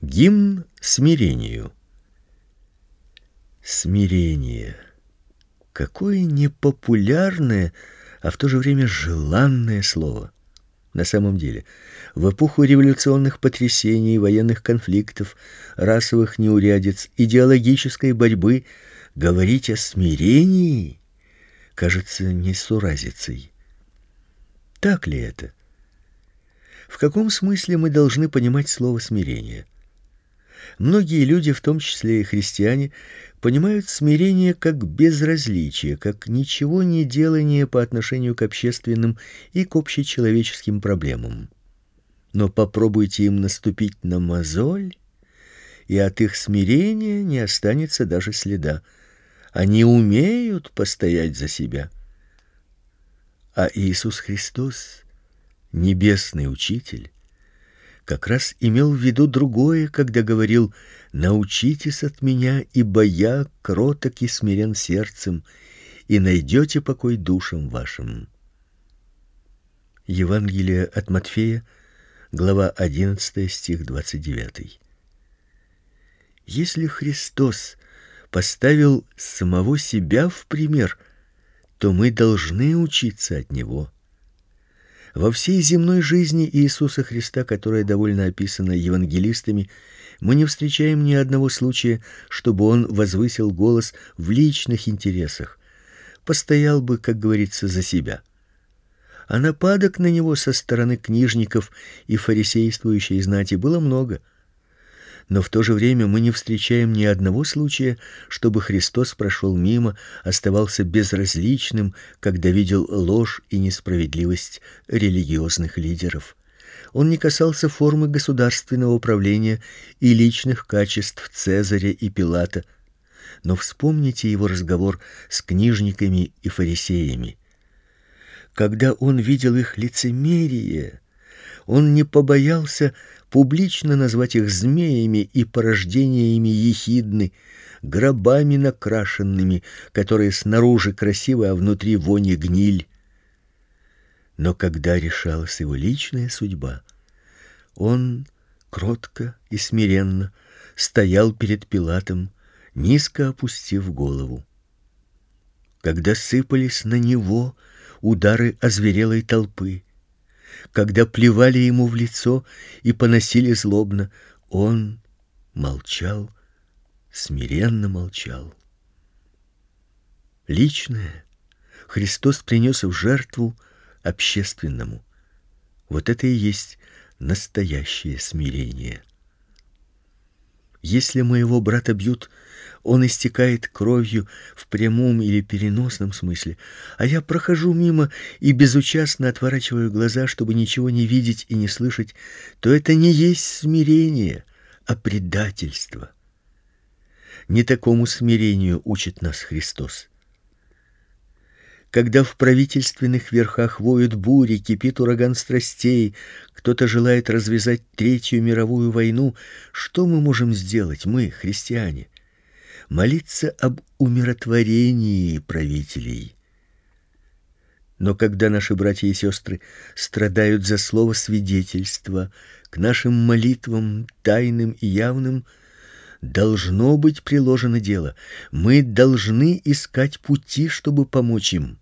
Гимн смирению. Смирение. Какое непопулярное, а в то же время желанное слово. На самом деле, в эпоху революционных потрясений, военных конфликтов, расовых неурядиц, идеологической борьбы говорить о смирении кажется несуразицей. Так ли это? В каком смысле мы должны понимать слово смирение? Многие люди, в том числе и христиане, понимают смирение как безразличие, как ничего не делание по отношению к общественным и к общечеловеческим проблемам. Но попробуйте им наступить на мозоль, и от их смирения не останется даже следа. Они умеют постоять за себя. А Иисус Христос, небесный учитель, как раз имел в виду другое, когда говорил: «Научитесь от меня, ибо я кроток и смирен сердцем, и найдете покой душам вашим». Евангелие от Матфея, глава 11, стих 29. Если Христос поставил самого себя в пример, то мы должны учиться от него. Во всей земной жизни Иисуса Христа, которая довольно описана евангелистами, мы не встречаем ни одного случая, чтобы он возвысил голос в личных интересах, постоял бы, как говорится, за себя. А нападок на него со стороны книжников и фарисействующей знати было много. Но в то же время мы не встречаем ни одного случая, чтобы Христос прошел мимо, оставался безразличным, когда видел ложь и несправедливость религиозных лидеров. Он не касался формы государственного правления и личных качеств Цезаря и Пилата. Но вспомните его разговор с книжниками и фарисеями. Когда он видел их лицемерие, он не побоялся публично назвать их змеями и порождениями ехидны, гробами накрашенными, которые снаружи красивы, а внутри вонь и гниль. Но когда решалась его личная судьба, он кротко и смиренно стоял перед Пилатом, низко опустив голову. Когда сыпались на него удары озверелой толпы, когда плевали ему в лицо и поносили злобно, он молчал, смиренно молчал. Личное Христос принес в жертву общественному. Вот это и есть настоящее смирение. Если моего брата бьют, он истекает кровью в прямом или переносном смысле, а я прохожу мимо и безучастно отворачиваю глаза, чтобы ничего не видеть и не слышать, то это не есть смирение, а предательство. Не такому смирению учит нас Христос. Когда в правительственных верхах воют бури, кипит ураган страстей, кто-то желает развязать Третью мировую войну, что мы можем сделать, мы, христиане? Молиться об умиротворении правителей. Но когда наши братья и сестры страдают за слово свидетельства, к нашим молитвам, тайным и явным, должно быть приложено дело. Мы должны искать пути, чтобы помочь им.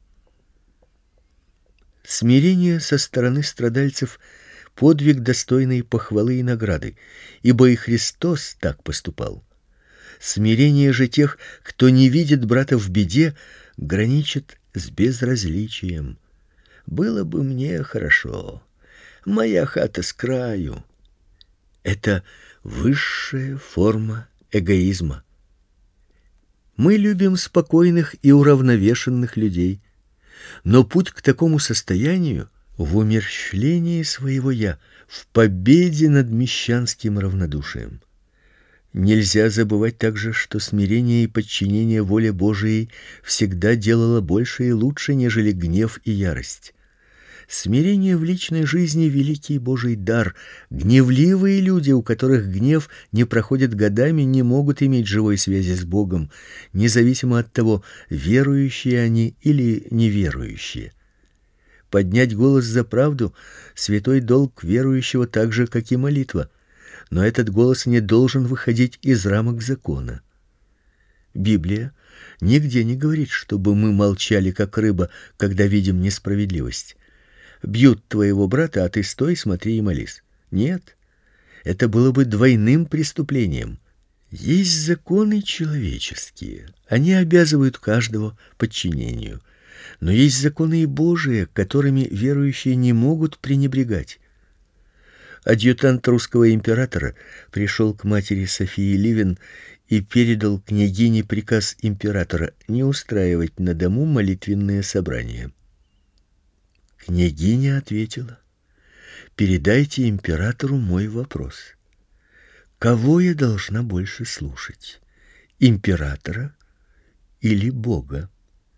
Смирение со стороны страдальцев — подвиг, достойный похвалы и награды, ибо и Христос так поступал. Смирение же тех, кто не видит брата в беде, граничит с безразличием. Было бы мне хорошо, моя хата с краю. Это высшая форма эгоизма. Мы любим спокойных и уравновешенных людей, но путь к такому состоянию в умерщвлении своего «я», в победе над мещанским равнодушием. Нельзя забывать также, что смирение и подчинение воле Божией всегда делало больше и лучше, нежели гнев и ярость. Смирение в личной жизни — великий Божий дар. Гневливые люди, у которых гнев не проходит годами, не могут иметь живой связи с Богом, независимо от того, верующие они или неверующие. Поднять голос за правду — святой долг верующего, так же, как и молитва. но этот голос не должен выходить из рамок закона. Библия нигде не говорит, чтобы мы молчали, как рыба, когда видим несправедливость. Бьют твоего брата, а ты стой, смотри и молись. Нет, это было бы двойным преступлением. Есть законы человеческие, они обязывают каждого подчинению. Но есть законы и Божии, которыми верующие не могут пренебрегать. Адъютант русского императора пришел к матери Софии Ливен и передал княгине приказ императора не устраивать на дому молитвенные собрания. Княгиня ответила: «Передайте императору мой вопрос. Кого я должна больше слушать, императора или Бога?»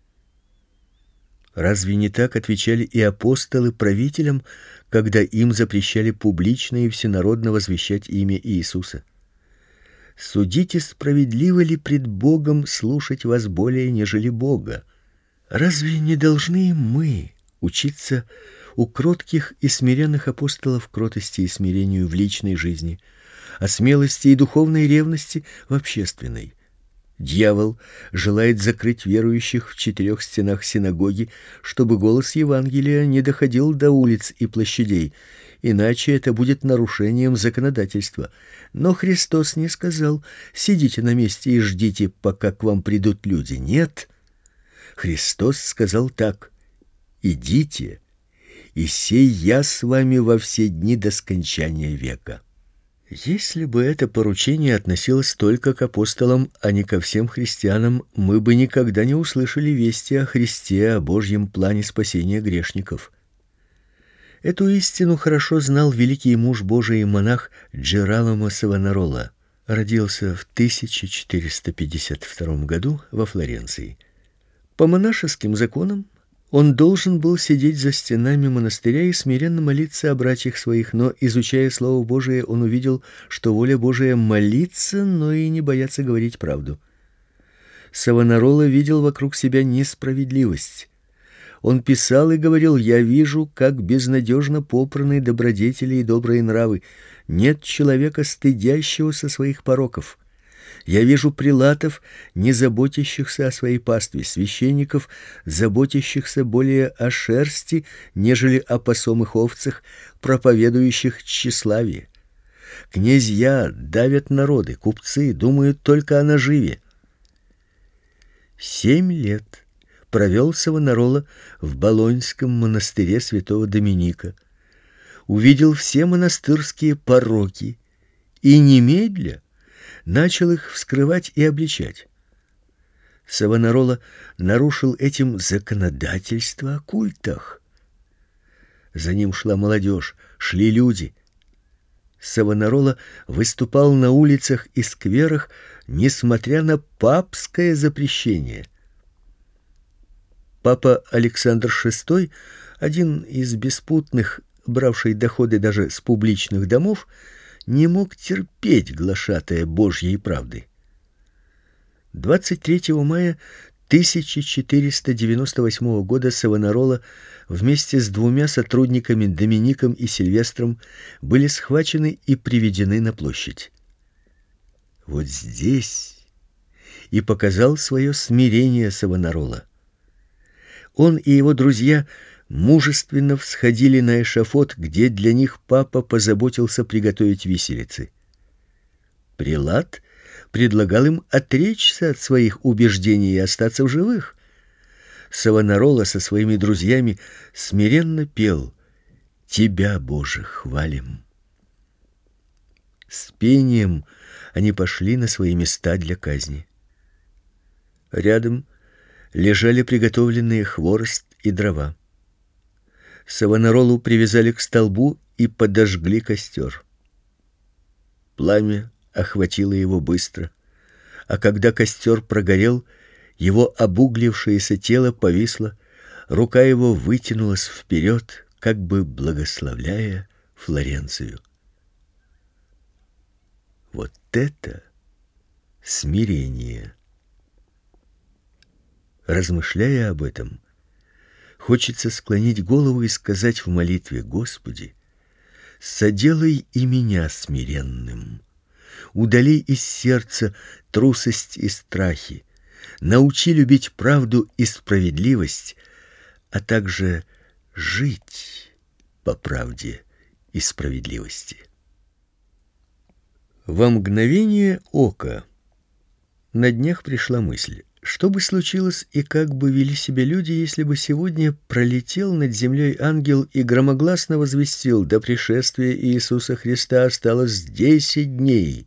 Разве не так отвечали и апостолы правителям, когда им запрещали публично и всенародно возвещать имя Иисуса? Судите, справедливо ли пред Богом слушать вас более, нежели Бога? Разве не должны мы учиться у кротких и смиренных апостолов кротости и смирению в личной жизни, а смелости и духовной ревности в общественной? Дьявол желает закрыть верующих в 4 стенах синагоги, чтобы голос Евангелия не доходил до улиц и площадей, иначе это будет нарушением законодательства. Но Христос не сказал: «Сидите на месте и ждите, пока к вам придут люди». Нет, Христос сказал так: «Идите, и сей я с вами во все дни до скончания века». Если бы это поручение относилось только к апостолам, а не ко всем христианам, мы бы никогда не услышали вести о Христе, о Божьем плане спасения грешников. Эту истину хорошо знал великий муж Божий и монах Джераламо Савонарола. Родился в 1452 году во Флоренции. По монашеским законам он должен был сидеть за стенами монастыря и смиренно молиться о братьях своих, но, изучая Слово Божие, он увидел, что воля Божия молиться, но и не бояться говорить правду. Савонарола видел вокруг себя несправедливость. Он писал и говорил: «Я вижу, как безнадежно попраны добродетели и добрые нравы. Нет человека, стыдящегося своих пороков. Я вижу прилатов, не заботящихся о своей пастве, священников, заботящихся более о шерсти, нежели о посомых овцах, проповедующих тщеславие. Князья давят народы, купцы думают только о наживе». 7 лет провел Савонарола в Болоньском монастыре святого Доминика, увидел все монастырские пороки и немедля начал их вскрывать и обличать. Савонарола нарушил этим законодательство о культах. За ним шла молодежь, шли люди. Савонарола выступал на улицах и скверах, несмотря на папское запрещение. Папа Александр VI, один из беспутных, бравший доходы даже с публичных домов, не мог терпеть глашатая Божьей правды. 23 мая 1498 года Савонарола вместе с 2 сотрудниками Домиником и Сильвестром были схвачены и приведены на площадь. Вот здесь и показал свое смирение Савонарола. Он и его друзья мужественно всходили на эшафот, где для них папа позаботился приготовить виселицы. Прилат предлагал им отречься от своих убеждений и остаться в живых. Савонарола со своими друзьями смиренно пел: «Тебя, Боже, хвалим». С пением они пошли на свои места для казни. Рядом лежали приготовленные хворост и дрова. Савонаролу привязали к столбу и подожгли костер. Пламя охватило его быстро, а когда костер прогорел, его обуглившееся тело повисло, рука его вытянулась вперед, как бы благословляя Флоренцию. Вот это смирение! Размышляя об этом, хочется склонить голову и сказать в молитве: Господи, соделай и меня смиренным. Удали из сердца трусость и страхи. Научи любить правду и справедливость, а также жить по правде и справедливости. Во мгновение ока. На днях пришла мысль: что бы случилось и как бы вели себя люди, если бы сегодня пролетел над землей ангел и громогласно возвестил: до пришествия Иисуса Христа осталось 10 дней.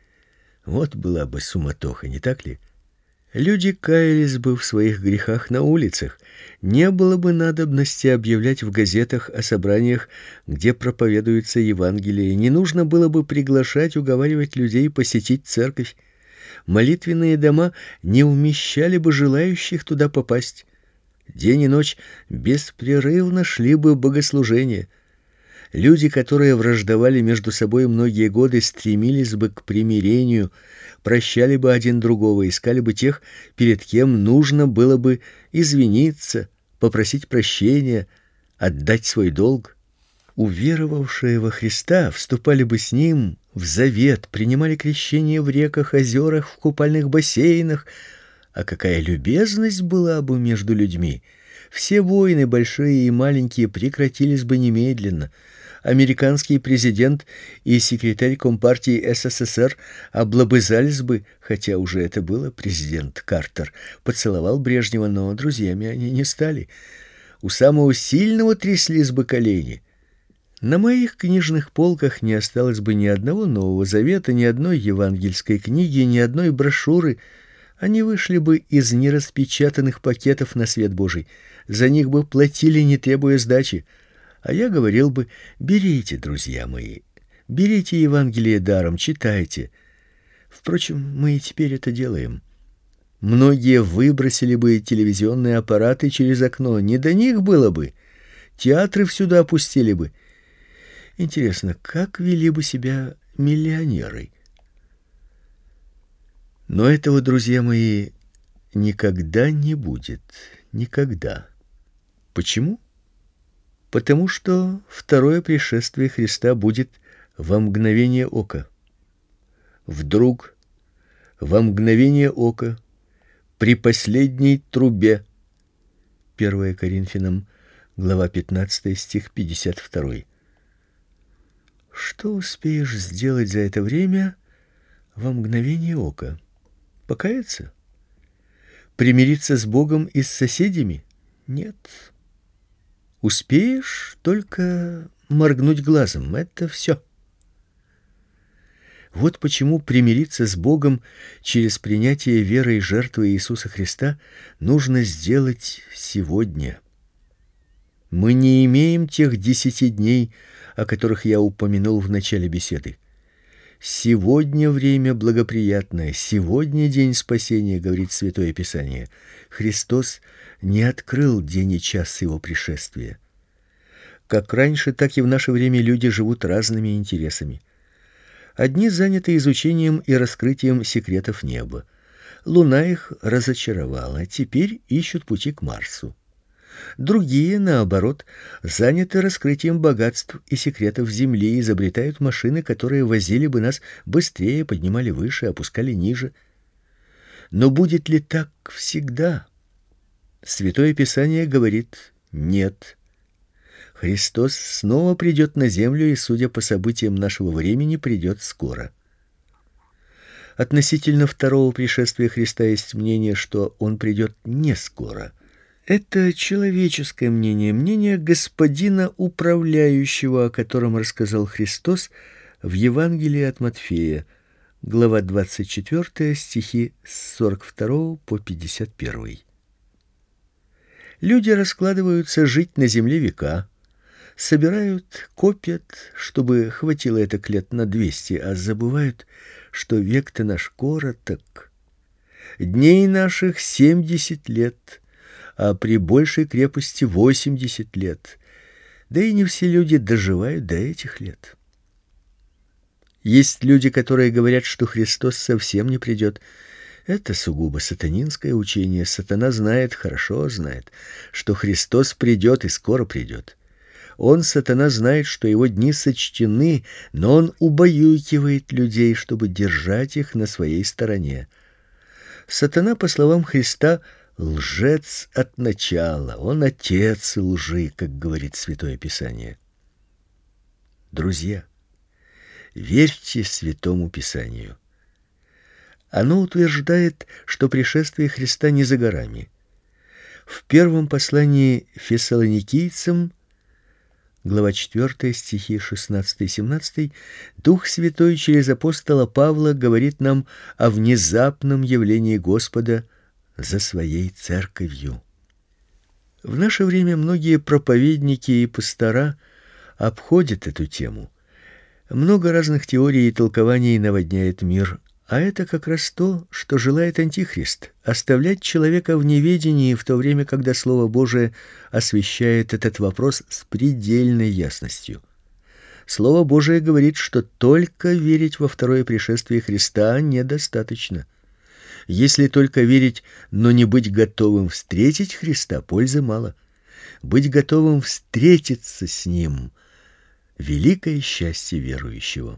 Вот была бы суматоха, не так ли? Люди каялись бы в своих грехах на улицах. Не было бы надобности объявлять в газетах о собраниях, где проповедуется Евангелие. Не нужно было бы приглашать, уговаривать людей посетить церковь. Молитвенные дома не умещали бы желающих туда попасть. День и ночь беспрерывно шли бы богослужения. Люди, которые враждовали между собой многие годы, стремились бы к примирению, прощали бы один другого, искали бы тех, перед кем нужно было бы извиниться, попросить прощения, отдать свой долг. Уверовавшие во Христа вступали бы с Ним в завет, принимали крещение в реках, озерах, в купальных бассейнах. А какая любезность была бы между людьми! Все войны, большие и маленькие, прекратились бы немедленно. Американский президент и секретарь Компартии СССР облобызались бы, хотя уже это было, президент Картер поцеловал Брежнева, но друзьями они не стали. У самого сильного тряслись бы колени. На моих книжных полках не осталось бы ни одного Нового Завета, ни одной евангельской книги, ни одной брошюры. Они вышли бы из нераспечатанных пакетов на свет Божий. За них бы платили, не требуя сдачи. А я говорил бы: берите, друзья мои, берите Евангелие даром, читайте. Впрочем, мы и теперь это делаем. Многие выбросили бы телевизионные аппараты через окно, не до них было бы. Театры всюду опустили бы. Интересно, как вели бы себя миллионеры? Но этого, друзья мои, никогда не будет. Никогда. Почему? Потому что второе пришествие Христа будет во мгновение ока. Вдруг, во мгновение ока, при последней трубе. 1 Коринфянам, глава 15, стих 52. Что успеешь сделать за это время во мгновение ока? Покаяться? Примириться с Богом и с соседями? Нет. Успеешь только моргнуть глазом. Это все. Вот почему примириться с Богом через принятие верой жертвы Иисуса Христа нужно сделать сегодня. Мы не имеем тех 10 дней, о которых я упомянул в начале беседы. Сегодня время благоприятное, сегодня день спасения, говорит Святое Писание. Христос не открыл день и час его пришествия. Как раньше, так и в наше время люди живут разными интересами. Одни заняты изучением и раскрытием секретов неба. Луна их разочаровала, теперь ищут пути к Марсу. Другие, наоборот, заняты раскрытием богатств и секретов Земли, изобретают машины, которые возили бы нас быстрее, поднимали выше, опускали ниже. Но будет ли так всегда? Святое Писание говорит: нет. Христос снова придет на землю и, судя по событиям нашего времени, придет скоро. Относительно второго пришествия Христа есть мнение, что он придет не скоро. Это человеческое мнение, мнение господина управляющего, о котором рассказал Христос в Евангелии от Матфея, глава 24, стихи с 42 по 51. Люди раскладываются жить на земле века, собирают, копят, чтобы хватило это лет на 200, а забывают, что век-то наш короток. Дней наших 70 лет, а при большей крепости 80 лет. Да и не все люди доживают до этих лет. Есть люди, которые говорят, что Христос совсем не придет. Это сугубо сатанинское учение. Сатана знает, хорошо знает, что Христос придет и скоро придет. Он, сатана, знает, что его дни сочтены, но он убаюкивает людей, чтобы держать их на своей стороне. Сатана, по словам Христа, лжец от начала, он отец лжи, как говорит Святое Писание. Друзья, верьте Святому Писанию. Оно утверждает, что пришествие Христа не за горами. В первом послании Фессалоникийцам, глава 4, стихи 16 и 17, Дух Святой через апостола Павла говорит нам о внезапном явлении Господа за своей церковью. В наше время многие проповедники и пастора обходят эту тему. Много разных теорий и толкований наводняет мир, а это как раз то, что желает Антихрист — оставлять человека в неведении, в то время, когда Слово Божие освещает этот вопрос с предельной ясностью. Слово Божие говорит, что только верить во второе пришествие Христа недостаточно. Если только верить, но не быть готовым встретить Христа, пользы мало. Быть готовым встретиться с Ним — великое счастье верующего.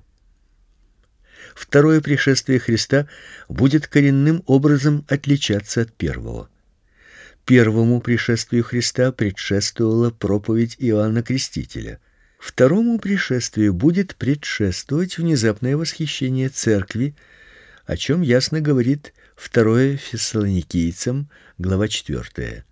Второе пришествие Христа будет коренным образом отличаться от первого. Первому пришествию Христа предшествовала проповедь Иоанна Крестителя. Второму пришествию будет предшествовать внезапное восхищение церкви, о чем ясно говорит 2 Фессалоникийцам, глава 4.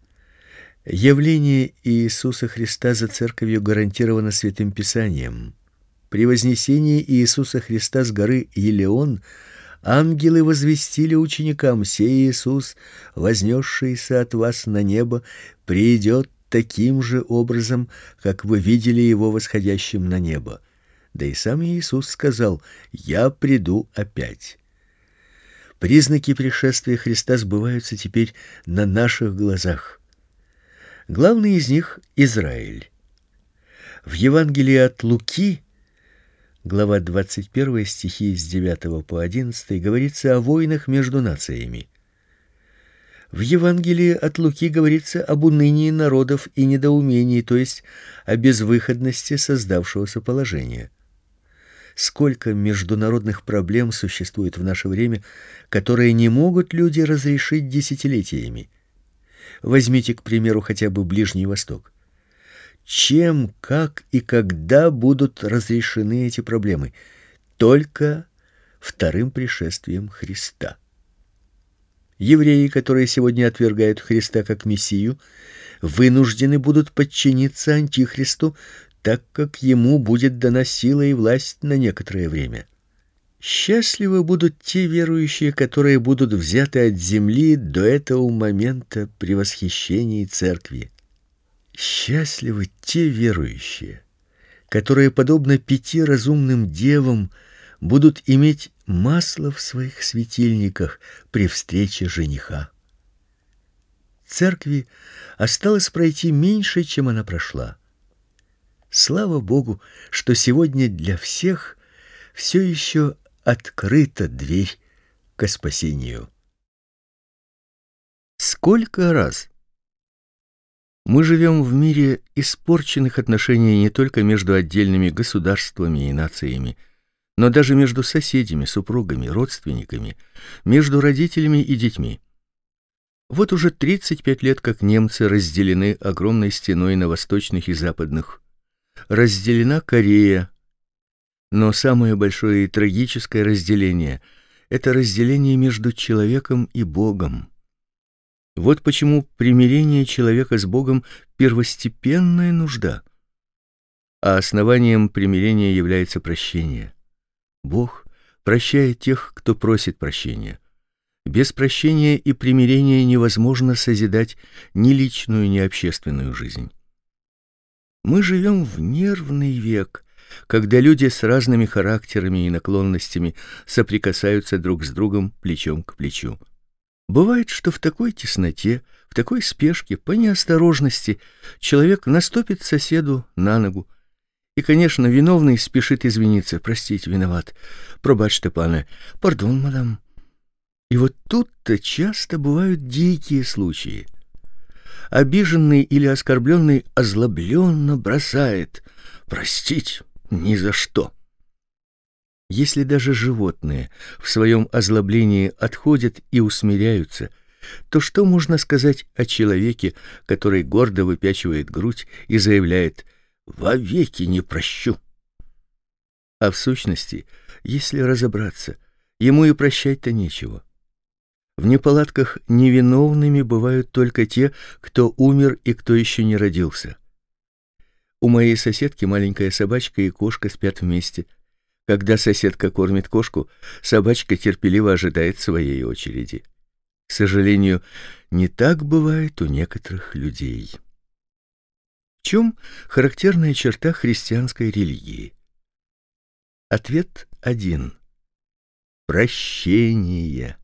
Явление Иисуса Христа за церковью гарантировано Святым Писанием. При вознесении Иисуса Христа с горы Елеон ангелы возвестили ученикам: «Сей Иисус, вознесшийся от вас на небо, придет таким же образом, как вы видели его восходящим на небо». Да и сам Иисус сказал: «Я приду опять». Признаки пришествия Христа сбываются теперь на наших глазах. Главный из них — Израиль. В Евангелии от Луки, глава 21, стихи с 9 по 11, говорится о войнах между нациями. В Евангелии от Луки говорится об унынии народов и недоумении, то есть о безвыходности создавшегося положения. Сколько международных проблем существует в наше время, которые не могут люди разрешить десятилетиями. Возьмите, к примеру, хотя бы Ближний Восток. Чем, как и когда будут разрешены эти проблемы? Только вторым пришествием Христа. Евреи, которые сегодня отвергают Христа как Мессию, вынуждены будут подчиниться Антихристу, так как ему будет дана сила и власть на некоторое время. Счастливы будут те верующие, которые будут взяты от земли до этого момента при восхищении церкви. Счастливы те верующие, которые, подобно 5 разумным девам, будут иметь масло в своих светильниках при встрече жениха. Церкви осталось пройти меньше, чем она прошла. Слава Богу, что сегодня для всех все еще открыта дверь ко спасению. Сколько раз мы живем в мире испорченных отношений не только между отдельными государствами и нациями, но даже между соседями, супругами, родственниками, между родителями и детьми. Вот уже 35 лет, как немцы разделены огромной стеной на восточных и западных. Разделена Корея. Но самое большое и трагическое разделение — это разделение между человеком и Богом. Вот почему примирение человека с Богом — первостепенная нужда. А основанием примирения является прощение. Бог прощает тех, кто просит прощения. Без прощения и примирения невозможно созидать ни личную, ни общественную жизнь. Мы живем в нервный век, когда люди с разными характерами и наклонностями соприкасаются друг с другом плечом к плечу. Бывает, что в такой тесноте, в такой спешке, по неосторожности человек наступит соседу на ногу. И, конечно, виновный спешит извиниться: «Простите, виноват. Пробачьте, пане. Пардон, мадам». И вот тут-то часто бывают дикие случаи. обиженный или оскорбленный озлобленно бросает: простить ни за что. Если даже животные в своем озлоблении отходят и усмиряются, то что можно сказать о человеке, который гордо выпячивает грудь и заявляет: «Вовеки не прощу»? А в сущности, если разобраться, ему и прощать-то нечего. В неполадках невиновными бывают только те, кто умер и кто еще не родился. У моей соседки маленькая собачка и кошка спят вместе. Когда соседка кормит кошку, собачка терпеливо ожидает своей очереди. К сожалению, не так бывает у некоторых людей. В чем характерная черта христианской религии? Ответ один: прощение.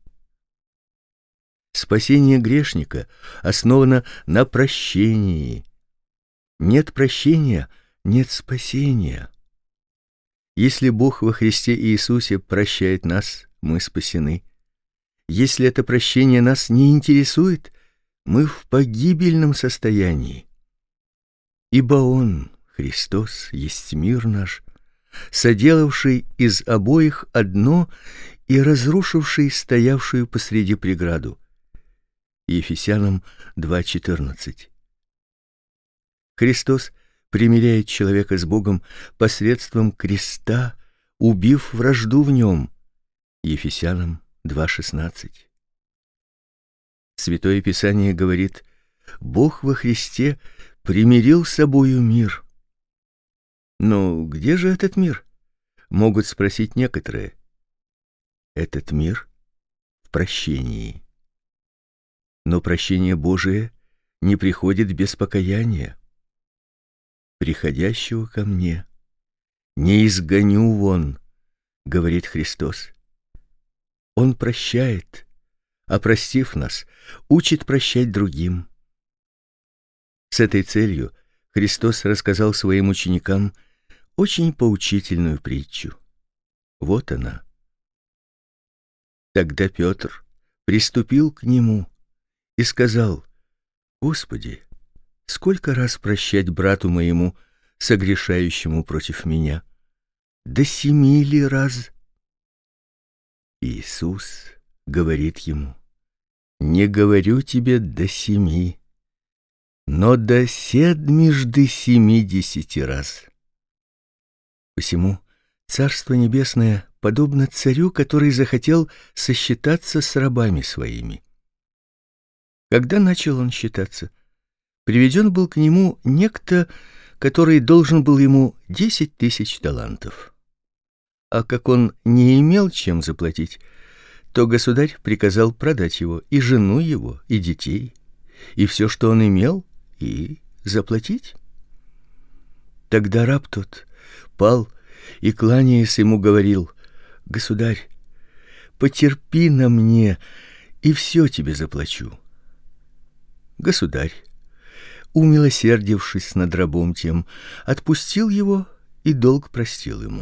Спасение грешника основано на прощении. Нет прощения — нет спасения. Если Бог во Христе Иисусе прощает нас, мы спасены. Если это прощение нас не интересует, мы в погибельном состоянии. Ибо Он, Христос, есть мир наш, соделавший из обоих одно и разрушивший стоявшую посреди преграду. Ефесянам 2:14. Христос примиряет человека с Богом посредством креста, убив вражду в нем. Ефесянам 2:16. Святое Писание говорит: Бог во Христе примирил с собою мир. Но где же этот мир? Могут спросить некоторые. Этот мир в прощении. Но прощение Божие не приходит без покаяния. «Приходящего ко мне не изгоню вон», — говорит Христос. Он прощает, а простив нас, учит прощать другим. С этой целью Христос рассказал своим ученикам очень поучительную притчу. Вот она. Тогда Петр приступил к нему и сказал: «Господи, сколько раз прощать брату моему, согрешающему против меня? До 7 ли раз?» Иисус говорит ему: «Не говорю тебе до 7, но до 70 раз». Посему Царство Небесное подобно царю, который захотел сосчитаться с рабами своими. Когда начал он считаться, приведен был к нему некто, который должен был ему 10 000 талантов. А как он не имел чем заплатить, то государь приказал продать его, и жену его, и детей, и все, что он имел, и заплатить. Тогда раб тот пал и, кланяясь ему, говорил: «Государь, потерпи на мне, и все тебе заплачу». Государь, умилосердившись над рабом тем, отпустил его и долг простил ему.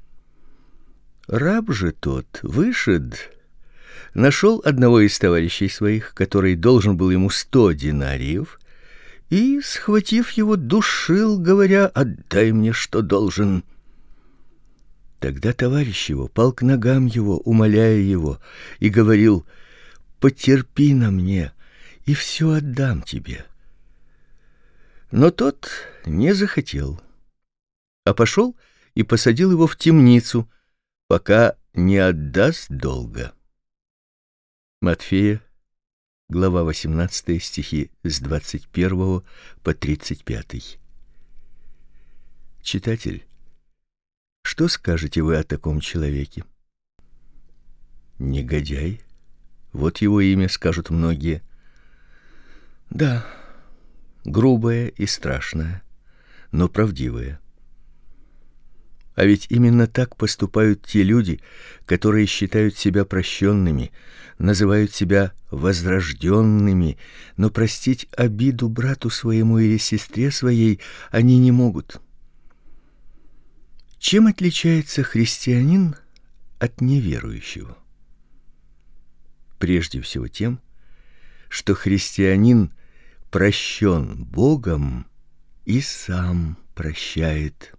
Раб же тот вышед, нашел одного из товарищей своих, который должен был ему 100 динариев, и, схватив его, душил, говоря: «Отдай мне, что должен». Тогда товарищ его пал к ногам его, умоляя его, и говорил: «Потерпи на мне, и все отдам тебе». Но тот не захотел, а пошел и посадил его в темницу, пока не отдаст долга. Матфея, глава 18, стихи с 21 по 35. Читатель, что скажете вы о таком человеке? Негодяй, вот его имя, скажут многие. Да, грубое и страшное, но правдивое. А ведь именно так поступают те люди, которые считают себя прощенными, называют себя возрожденными, но простить обиду брату своему или сестре своей они не могут. Чем отличается христианин от неверующего? Прежде всего тем, что христианин прощен Богом и сам прощает.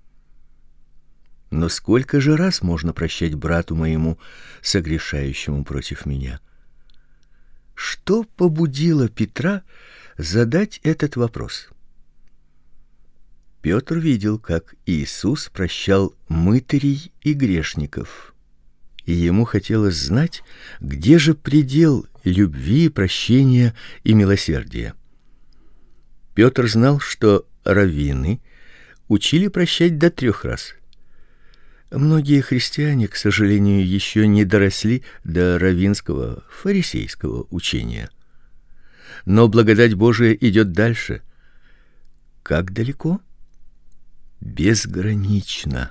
Но сколько же раз можно прощать брату моему, согрешающему против меня? Что побудило Петра задать этот вопрос? Петр видел, как Иисус прощал мытарей и грешников, и ему хотелось знать, где же предел любви, прощения и милосердия. Петр знал, что раввины учили прощать до 3 раз. Многие христиане, к сожалению, еще не доросли до раввинского, фарисейского учения. Но благодать Божия идет дальше. Как далеко? Безгранично.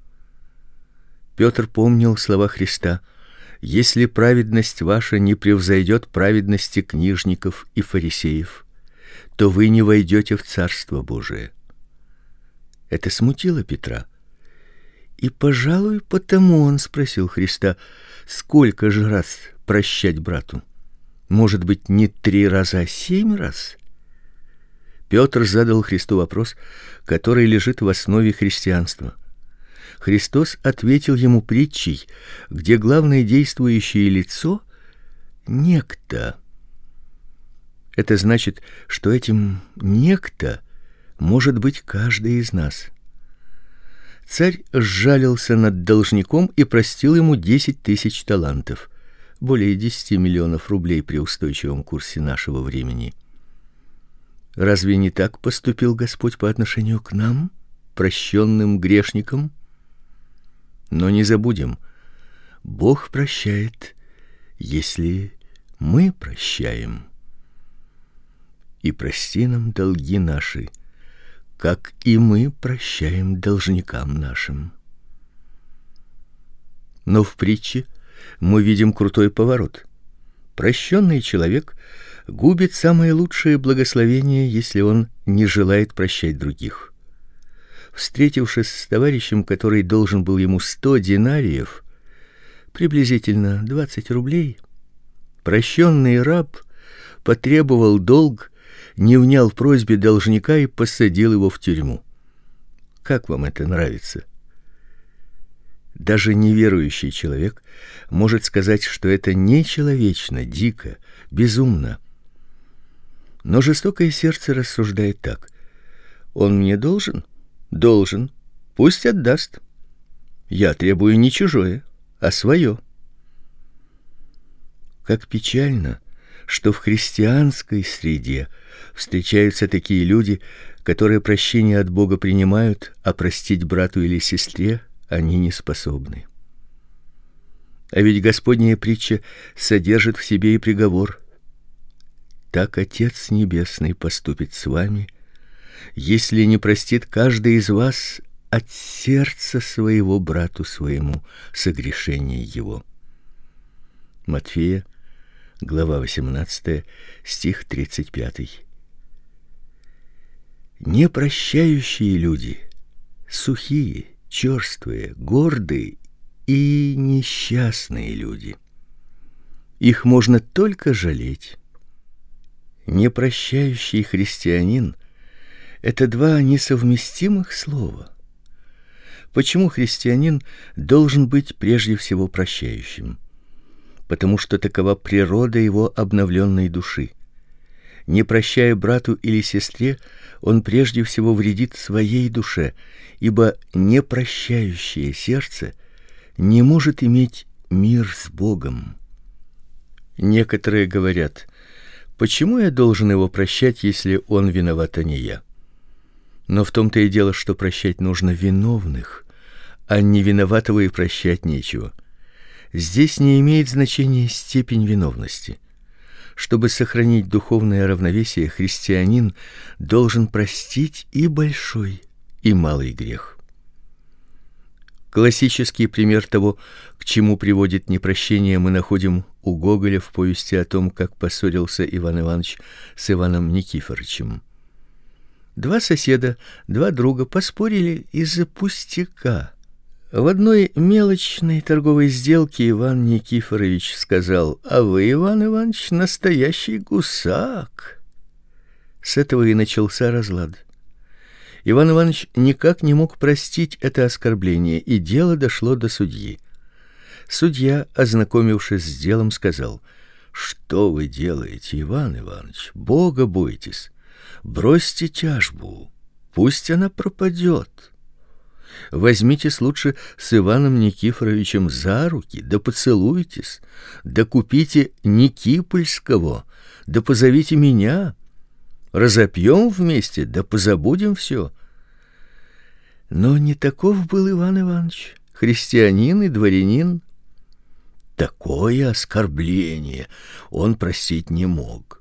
Петр помнил слова Христа: «Если праведность ваша не превзойдет праведности книжников и фарисеев, то вы не войдете в Царство Божие». Это смутило Петра. И, пожалуй, потому он спросил Христа: сколько же раз прощать брату? Может быть, не 3 раза, а 7 раз? Петр задал Христу вопрос, который лежит в основе христианства. Христос ответил ему притчей, где главное действующее лицо — некто. Это значит, что этим некто может быть каждый из нас. Царь сжалился над должником и простил ему 10 000 талантов, более 10 миллионов рублей при устойчивом курсе нашего времени. Разве не так поступил Господь по отношению к нам, прощенным грешникам? Но не забудем, Бог прощает, если мы прощаем. И прости нам долги наши, как и мы прощаем должникам нашим. Но в притче мы видим крутой поворот. Прощенный человек губит самые лучшие благословения, если он не желает прощать других. Встретившись с товарищем, который должен был ему 100 динариев, приблизительно 20 рублей, прощенный раб потребовал долг, не внял просьбе должника и посадил его в тюрьму. Как вам это нравится? Даже неверующий человек может сказать, что это нечеловечно, дико, безумно. Но жестокое сердце рассуждает так: он мне должен? Должен. Пусть отдаст. Я требую не чужое, а свое. Как печально, что в христианской среде встречаются такие люди, которые прощение от Бога принимают, а простить брату или сестре они не способны. А ведь Господняя притча содержит в себе и приговор: так Отец Небесный поступит с вами, если не простит каждый из вас от сердца своего брату своему согрешение его. Матфея, глава 18, стих 35. Непрощающие люди, сухие, черствые, гордые и несчастные люди. Их можно только жалеть. Непрощающий христианин — это 2 несовместимых слова. Почему христианин должен быть прежде всего прощающим? Потому что такова природа его обновленной души. Не прощая брату или сестре, он прежде всего вредит своей душе, ибо непрощающее сердце не может иметь мир с Богом. Некоторые говорят: почему я должен его прощать, если он виноват, а не я? Но в том-то и дело, что прощать нужно виновных, а не виноватого и прощать нечего. Здесь не имеет значения степень виновности. Чтобы сохранить духовное равновесие, христианин должен простить и большой, и малый грех. Классический пример того, к чему приводит непрощение, мы находим у Гоголя в повести о том, как поссорился Иван Иванович с Иваном Никифоровичем. 2 соседа, 2 друга поспорили из-за пустяка. В одной мелочной торговой сделке Иван Никифорович сказал: «А вы, Иван Иванович, настоящий гусак». С этого и начался разлад. Иван Иванович никак не мог простить это оскорбление, и дело дошло до судьи. Судья, ознакомившись с делом, сказал: "Что вы делаете, Иван Иванович? Бога бойтесь. Бросьте тяжбу. Пусть она пропадет. Возьмитесь лучше с Иваном Никифоровичем за руки, да поцелуйтесь, да купите Никипольского, да позовите меня. Разопьем вместе, да позабудем все". Но не таков был Иван Иванович, христианин и дворянин. Такое оскорбление он простить не мог.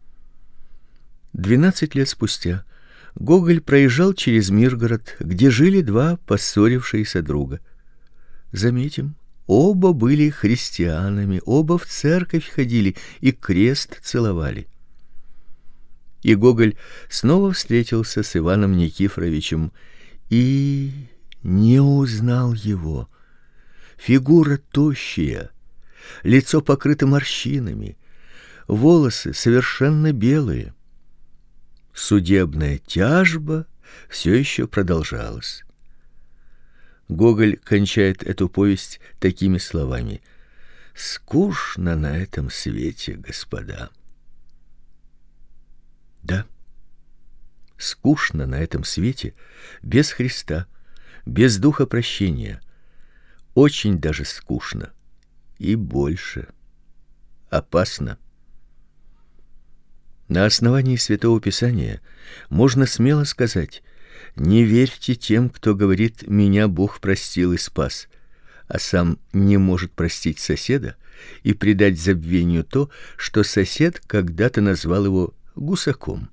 12 лет спустя Гоголь проезжал через Миргород, где жили два поссорившиеся друга. Заметим, оба были христианами, оба в церковь ходили и крест целовали. И Гоголь снова встретился с Иваном Никифоровичем и не узнал его. Фигура тощая, лицо покрыто морщинами, волосы совершенно белые. Судебная тяжба все еще продолжалась. Гоголь кончает эту повесть такими словами: "Скучно на этом свете, господа". Да, скучно на этом свете без Христа, без духа прощения. Очень даже скучно. И больше. Опасно. На основании Святого Писания можно смело сказать: не верьте тем, кто говорит: "Меня Бог простил и спас", а сам не может простить соседа и предать забвению то, что сосед когда-то назвал его гусаком.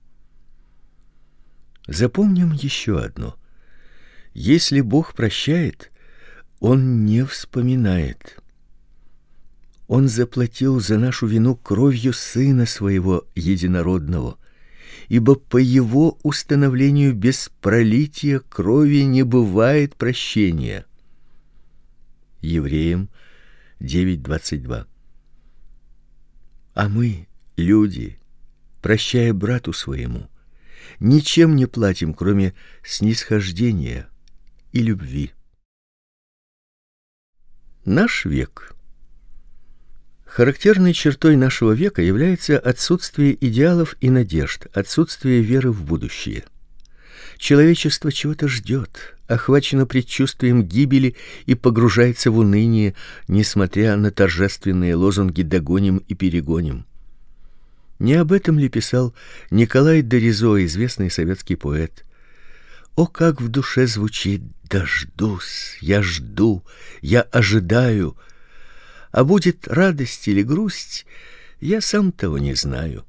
Запомним еще одно: если Бог прощает, Он не вспоминает. Он заплатил за нашу вину кровью Сына Своего Единородного, ибо по Его установлению без пролития крови не бывает прощения. Евреям 9:22. А мы, люди, прощая брату своему, ничем не платим, кроме снисхождения и любви. Наш век. Характерной чертой нашего века является отсутствие идеалов и надежд, отсутствие веры в будущее. Человечество чего-то ждет, охвачено предчувствием гибели и погружается в уныние, несмотря на торжественные лозунги «догоним и перегоним». Не об этом ли писал Николай Доризо, известный советский поэт? О, как в душе звучит: "Дождусь, я жду, я ожидаю, а будет радость или грусть, я сам того не знаю".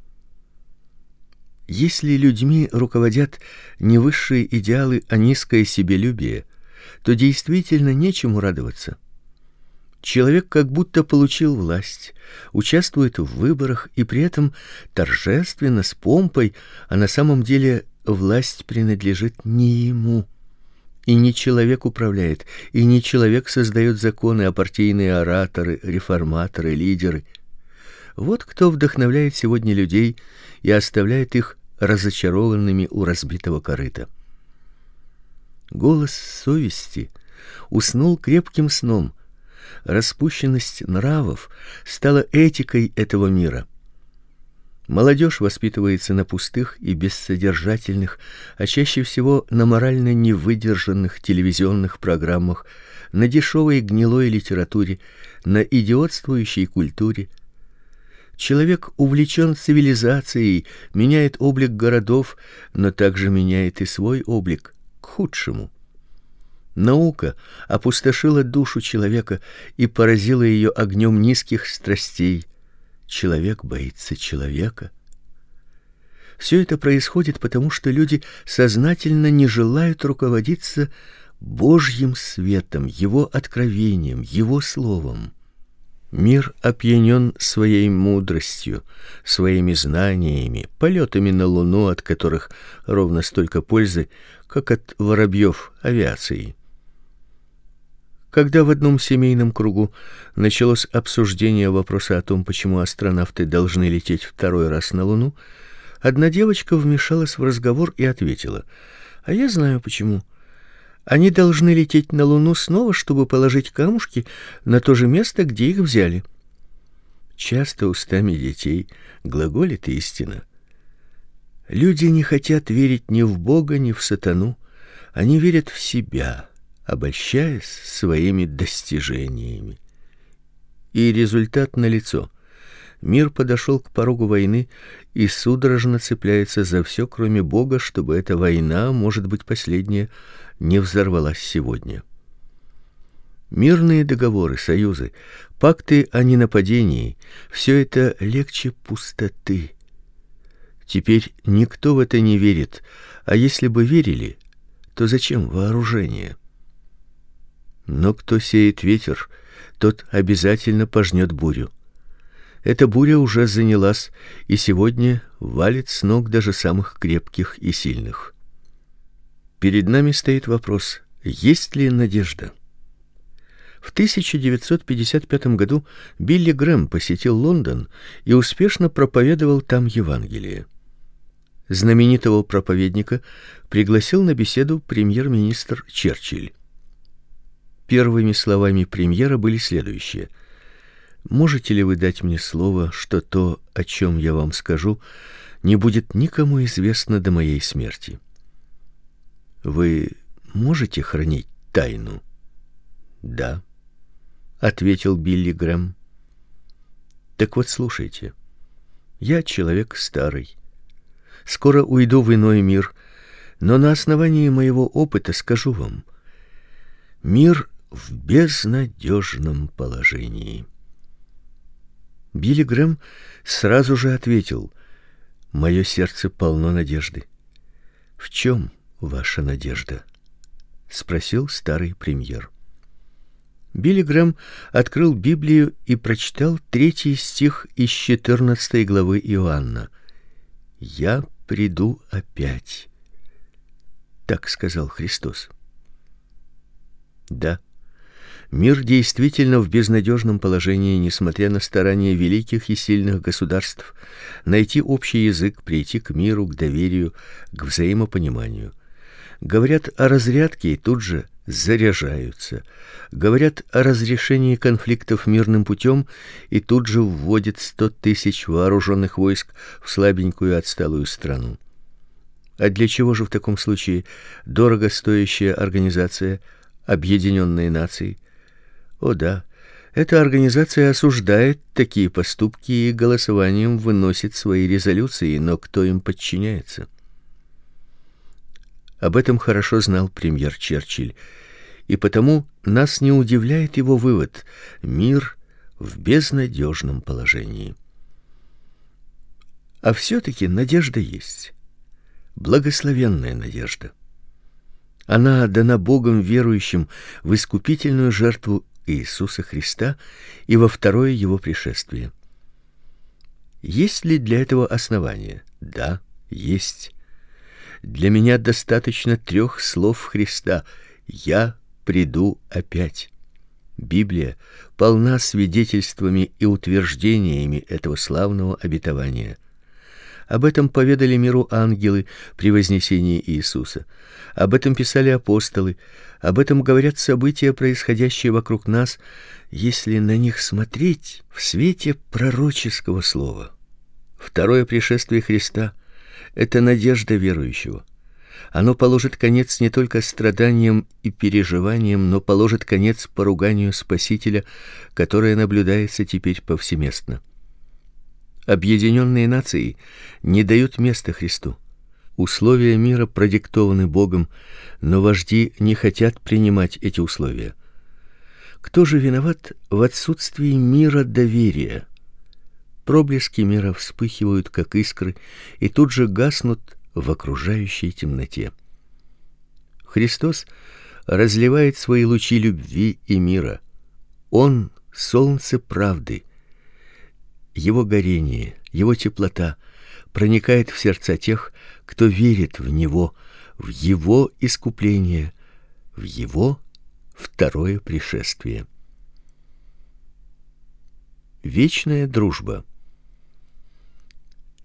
Если людьми руководят не высшие идеалы, а низкое себелюбие, то действительно нечему радоваться. Человек как будто получил власть, участвует в выборах и при этом торжественно, с помпой, а на самом деле власть принадлежит не ему. И не человек управляет, и не человек создает законы, а партийные ораторы, реформаторы, лидеры. Вот кто вдохновляет сегодня людей и оставляет их разочарованными у разбитого корыта. Голос совести уснул крепким сном. Распущенность нравов стала этикой этого мира. Молодежь воспитывается на пустых и бессодержательных, а чаще всего на морально невыдержанных телевизионных программах, на дешевой гнилой литературе, на идиотствующей культуре. Человек увлечен цивилизацией, меняет облик городов, но также меняет и свой облик к худшему. Наука опустошила душу человека и поразила ее огнем низких страстей. Человек боится человека. Все это происходит потому, что люди сознательно не желают руководиться Божьим светом, Его откровением, Его словом. Мир опьянен своей мудростью, своими знаниями, полетами на Луну, от которых ровно столько пользы, как от воробьев авиации. Когда в одном семейном кругу началось обсуждение вопроса о том, почему астронавты должны лететь второй раз на Луну, Одна девочка вмешалась в разговор и ответила: "А я знаю почему. Они должны лететь на Луну снова, чтобы положить камушки на то же место, где их взяли". Часто устами детей глаголит истина. Люди не хотят верить ни в Бога, ни в сатану. Они верят в себя, обольщаясь своими достижениями. И результат налицо. Мир подошел к порогу войны и судорожно цепляется за все, кроме Бога, чтобы эта война, может быть, последняя, не взорвалась сегодня. Мирные договоры, союзы, пакты о ненападении — все это легче пустоты. Теперь никто в это не верит, а если бы верили, то зачем вооружение? Но кто сеет ветер, тот обязательно пожнет бурю. Эта буря уже занялась и сегодня валит с ног даже самых крепких и сильных. Перед нами стоит вопрос: есть ли надежда? В 1955 году Билли Грэм посетил Лондон и успешно проповедовал там Евангелие. Знаменитого проповедника пригласил на беседу премьер-министр Черчилль. Первыми словами премьера были следующие: "Можете ли вы дать мне слово, что то, о чем я вам скажу, не будет никому известно до моей смерти? Вы можете хранить тайну?" "Да", ответил Билли Грэм. "Так вот, слушайте. Я человек старый. Скоро уйду в иной мир, но на основании моего опыта скажу вам: мир в безнадежном положении". Билли Грэм сразу же ответил: "Мое сердце полно надежды". "В чем ваша надежда?" спросил старый премьер. Билли Грэм открыл Библию и прочитал 3 стих из 14 главы Иоанна. "Я приду опять", так сказал Христос. Да, мир действительно в безнадежном положении, несмотря на старания великих и сильных государств найти общий язык, прийти к миру, к доверию, к взаимопониманию. Говорят о разрядке и тут же заряжаются. Говорят о разрешении конфликтов мирным путем и тут же вводят 100 тысяч вооруженных войск в слабенькую отсталую страну. А для чего же в таком случае дорого стоящая организация Объединенные Нации? О да, эта организация осуждает такие поступки и голосованием выносит свои резолюции, но кто им подчиняется? Об этом хорошо знал премьер Черчилль, и потому нас не удивляет его вывод: мир в безнадежном положении. А все-таки надежда есть. Благословенная надежда. Она дана Богом верующим в искупительную жертву Иисуса Христа и во второе его пришествие. Есть ли для этого основания? Да, есть. Для меня достаточно 3 слов Христа: "Я приду опять". Библия полна свидетельствами и утверждениями этого славного обетования. Об этом поведали миру ангелы при вознесении Иисуса. Об этом писали апостолы. Об этом говорят события, происходящие вокруг нас, если на них смотреть в свете пророческого слова. Второе пришествие Христа — это надежда верующего. Оно положит конец не только страданиям и переживаниям, но положит конец поруганию Спасителя, которое наблюдается теперь повсеместно. Объединенные Нации не дают места Христу. Условия мира продиктованы Богом, но вожди не хотят принимать эти условия. Кто же виноват в отсутствии мира доверия? Проблески мира вспыхивают, как искры, и тут же гаснут в окружающей темноте. Христос разливает свои лучи любви и мира. Он — солнце правды. Его горение, его теплота проникает в сердца тех, кто верит в него, в его искупление, в его второе пришествие. Вечная дружба.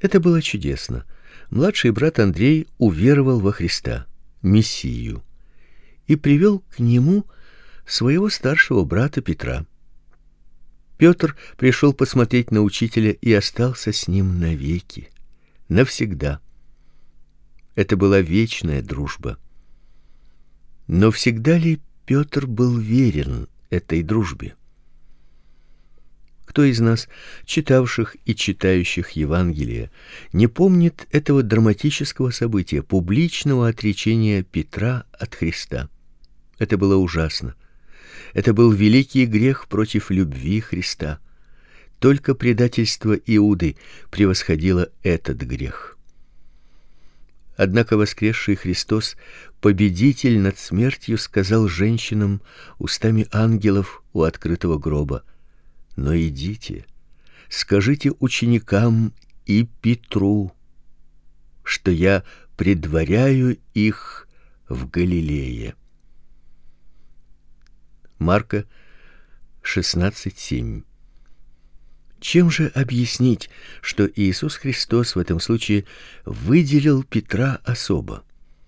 Это было чудесно. Младший брат Андрей уверовал во Христа, Мессию, и привел к нему своего старшего брата Петра. Петр пришел посмотреть на учителя и остался с ним навеки, навсегда. Это была вечная дружба. Но всегда ли Петр был верен этой дружбе? Кто из нас, читавших и читающих Евангелие, не помнит этого драматического события, публичного отречения Петра от Христа? Это было ужасно. Это был великий грех против любви Христа. Только предательство Иуды превосходило этот грех. Однако воскресший Христос, победитель над смертью, сказал женщинам устами ангелов у открытого гроба: «Но идите, скажите ученикам и Петру, что я предваряю их в Галилее». Марка 16:7. Чем же объяснить, что Иисус Христос в этом случае выделил Петра особо?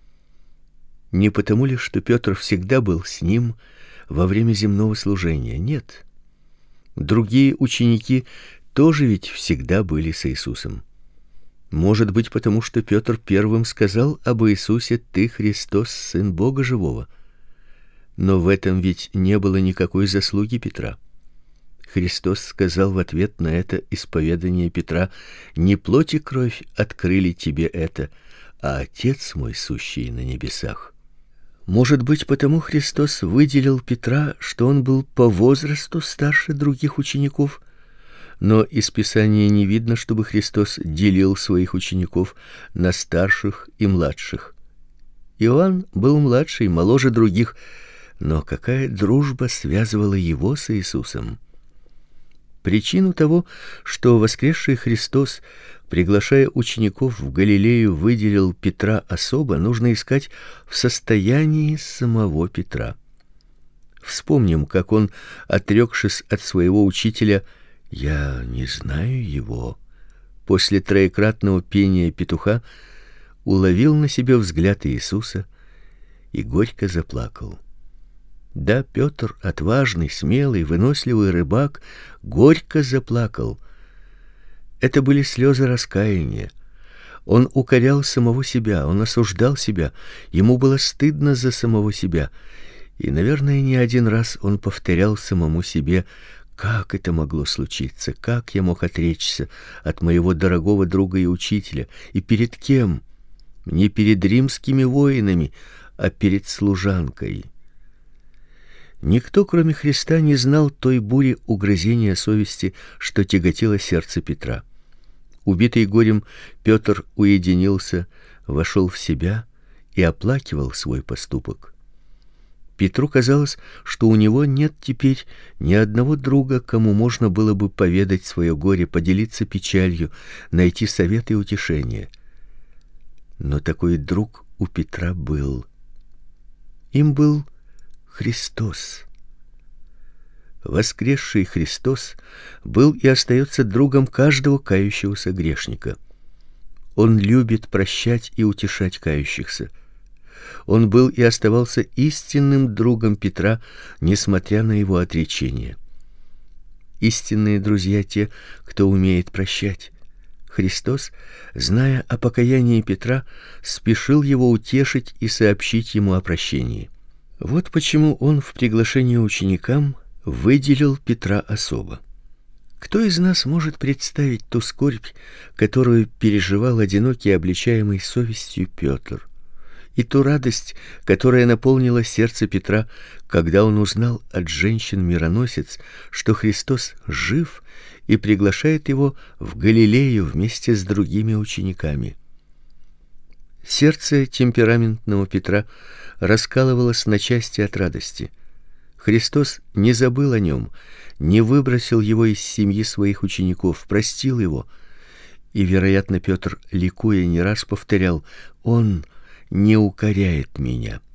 Не потому ли, что Петр всегда был с ним во время земного служения? Нет. Другие ученики тоже ведь всегда были с Иисусом. Может быть, потому что Петр первым сказал об Иисусе: «Ты Христос, Сын Бога живого». Но в этом ведь не было никакой заслуги Петра. Христос сказал в ответ на это исповедание Петра: «Не плоть и кровь открыли тебе это, а Отец мой, сущий на небесах». Может быть, потому Христос выделил Петра, что он был по возрасту старше других учеников, но из Писания не видно, чтобы Христос делил своих учеников на старших и младших. Иоанн был младший, моложе других, но какая дружба связывала его с Иисусом? Причину того, что воскресший Христос, приглашая учеников в Галилею, выделил Петра особо, нужно искать в состоянии самого Петра. Вспомним, как он, отрекшись от своего учителя: «Я не знаю его», после троекратного пения петуха уловил на себе взгляд Иисуса и горько заплакал. Да, Петр, отважный, смелый, выносливый рыбак, горько заплакал. Это были слезы раскаяния. Он укорял самого себя, он осуждал себя, ему было стыдно за самого себя. И, наверное, не один раз он повторял самому себе: как это могло случиться? Как я мог отречься от моего дорогого друга и учителя? И перед кем? Не перед римскими воинами, а перед служанкой. Никто, кроме Христа, не знал той бури угрызения совести, что тяготило сердце Петра. Убитый горем, Петр уединился, вошел в себя и оплакивал свой поступок. Петру казалось, что у него нет теперь ни одного друга, кому можно было бы поведать свое горе, поделиться печалью, найти совет и утешение. Но такой друг у Петра был. Им был Христос. Воскресший Христос был и остается другом каждого кающегося грешника. Он любит прощать и утешать кающихся. Он был и оставался истинным другом Петра, несмотря на его отречение. Истинные друзья те, кто умеет прощать. Христос, зная о покаянии Петра, спешил его утешить и сообщить ему о прощении. Вот почему он в приглашении ученикам выделил Петра особо. Кто из нас может представить ту скорбь, которую переживал одинокий, обличаемый совестью Петр, и ту радость, которая наполнила сердце Петра, когда он узнал от женщин-мироносец, что Христос жив и приглашает его в Галилею вместе с другими учениками? Сердце темпераментного Петра раскалывалось на части от радости. Христос не забыл о нем, не выбросил его из семьи своих учеников, простил его. И, вероятно, Петр, ликуя, не раз повторял: «Он не укоряет меня».